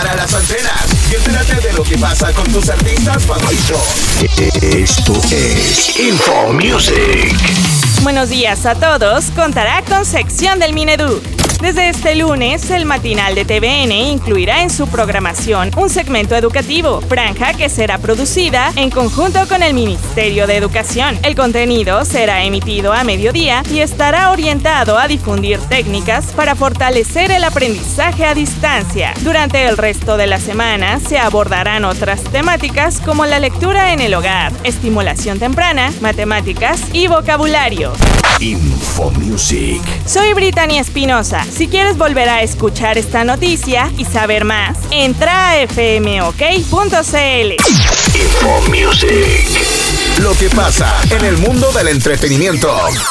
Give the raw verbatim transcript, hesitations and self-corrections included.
para las antenas y entérate de lo que pasa con tus artistas favoritos. Esto es Info Music. Buenos días a todos. Contará con sección del Minedu. Desde este lunes, el matinal de T V N incluirá en su programación un segmento educativo, franja que será producida en conjunto con el Ministerio de Educación. El contenido será emitido a mediodía y estará orientado a difundir técnicas para fortalecer el aprendizaje a distancia. Durante el resto de la semana se abordarán otras temáticas como la lectura en el hogar, estimulación temprana, matemáticas y vocabulario. Info Music. Soy Brittany Espinosa. Si quieres volver a escuchar esta noticia y saber más, entra a f m o k punto c l. Info Music. Lo que pasa en el mundo del entretenimiento.